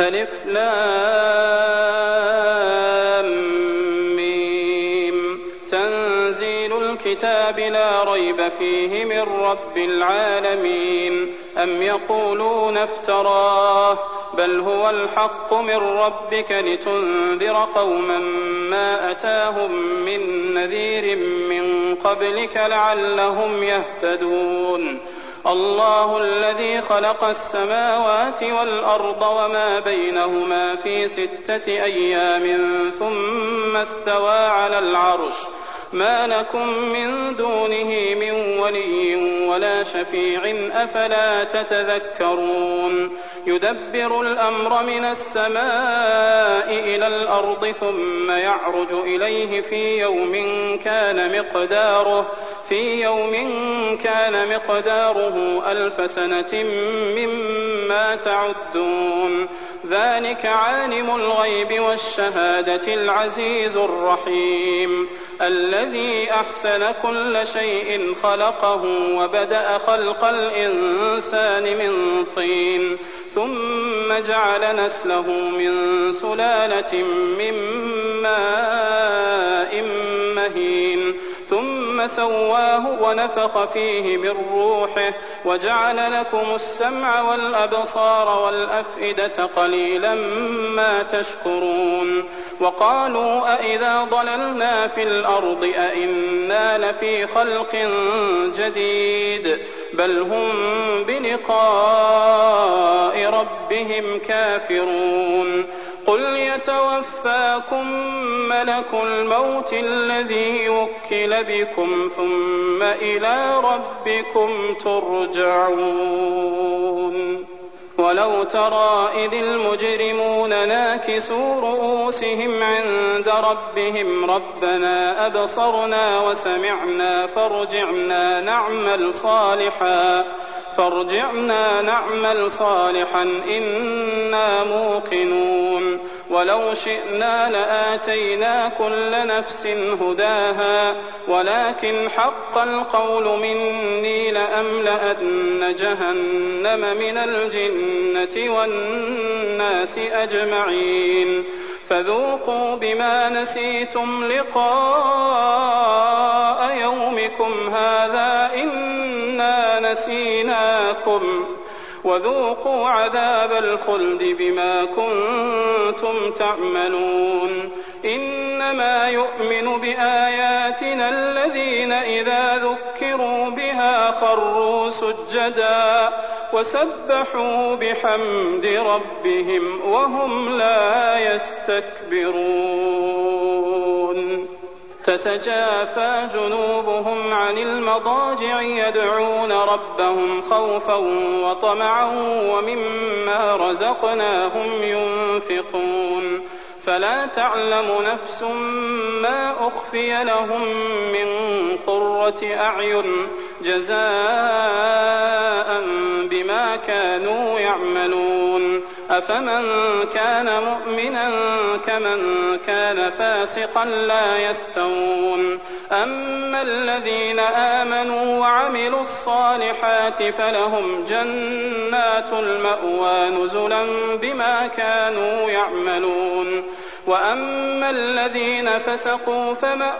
ألف لام ميم. تنزيل الكتاب لا ريب فيه من رب العالمين. أم يقولون افتراه بل هو الحق من ربك لتنذر قوما ما أتاهم من نذير من قبلك لعلهم يهتدون. الله الذي خلق السماوات والأرض وما بينهما في 6 أيام ثم استوى على العرش ما لكم من دونه من ولي ولا شفيع أفلا تتذكرون. يدبر الأمر من السماء إلى الأرض ثم يعرج إليه في يوم كان مقداره 1000 سنة مما تعدون. ذلك عالم الغيب والشهادة العزيز الرحيم الذي أحسن كل شيء خلقه وبدأ خلق الإنسان من طين ثم جعل نسله من سلالة من ماء مهين ثم سواه ونفخ فيه من روحه وجعل لكم السمع والأبصار والأفئدة قليلا ما تشكرون. وقالوا أئذا ضللنا في الأرض أئنا لفي خلق جديد بل هم بلقاء ربهم كافرون. قل يتوفاكم ملك الموت الذي وكل بكم ثم إلى ربكم ترجعون. ولو ترى إذ المجرمون ناكسوا رؤوسهم عند ربهم ربنا أبصرنا وسمعنا فارجعنا نعمل صالحا إنا موقنون. ولو شئنا لآتينا كل نفس هداها ولكن حق القول مني لأملأن جهنم من الجنة والناس أجمعين. فذوقوا بما نسيتم لقاء يومكم هذا إنا نسيناكم وذوقوا عذاب الخلد بما كنتم تعملون. إنما يؤمن بآياتنا الذين إذا ذكروا بها خروا سجدا وسبحوا بحمد ربهم وهم لا يستكبرون. تتجافى جنوبهم عن المضاجع يدعون ربهم خوفا وطمعا ومما رزقناهم ينفقون. فلا تعلم نفس ما أخفي لهم من قرة أعين جزاء بما كانوا يعملون. أفمن كان مؤمنا كمن كان فاسقا لا يستوون. أما الذين آمنوا وعملوا الصالحات فلهم جنات المأوى نزلا بما كانوا يعملون. وأما الذين فسقوا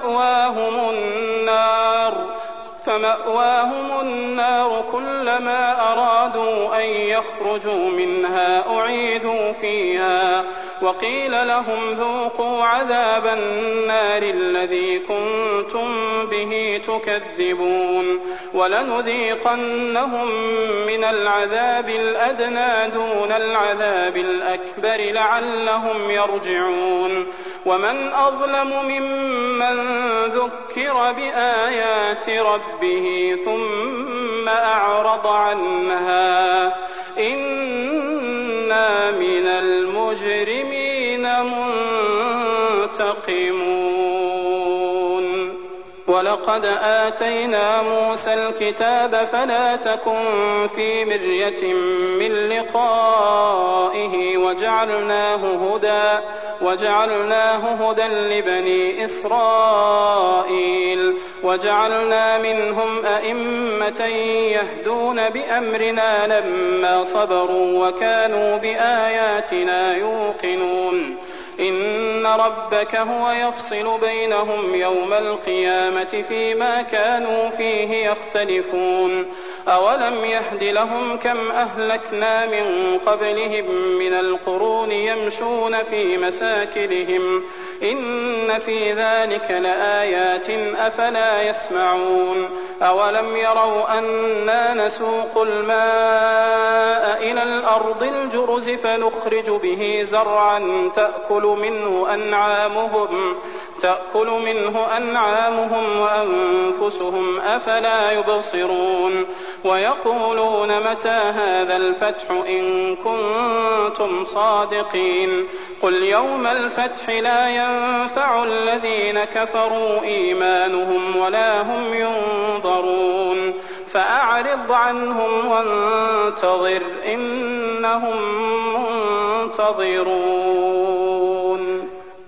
فمأواهم النار كلما أرادوا أن يخرجوا منها أعيدوا فيها وقيل لهم ذوقوا عذاب النار الذي كنتم به تكذبون. ولنذيقنهم من العذاب الأدنى دون العذاب الأكبر لعلهم يرجعون. ومن أظلم ممن ذكر بآيات ربه ثم أعرض عنها إنا من المجرمين منتقمون. ولقد آتينا موسى الكتاب فلا تكن في مرية من لقائه وجعلناه هدى لبني إسرائيل وجعلنا منهم أئمة يهدون بأمرنا لما صبروا وكانوا بآياتنا يوقنون إن ربك هو يفصل بينهم يوم القيامة فيما كانوا فيه يختلفون أولم يهد لهم كم أهلكنا من قبلهم من القرون يمشون في مساكنهم إن في ذلك لآيات أفلا يسمعون أولم يروا أنا نسوق الماء إلى الأرض الجرز فنخرج به زرعا تأكل منه أنعامهم وأنفسهم أفلا يبصرون ويقولون متى هذا الفتح إن كنتم صادقين قل يوم الفتح لا ينفع الذين كفروا إيمانهم ولا هم ينظرون فأعرض عنهم وانتظر إنهم منتظرون.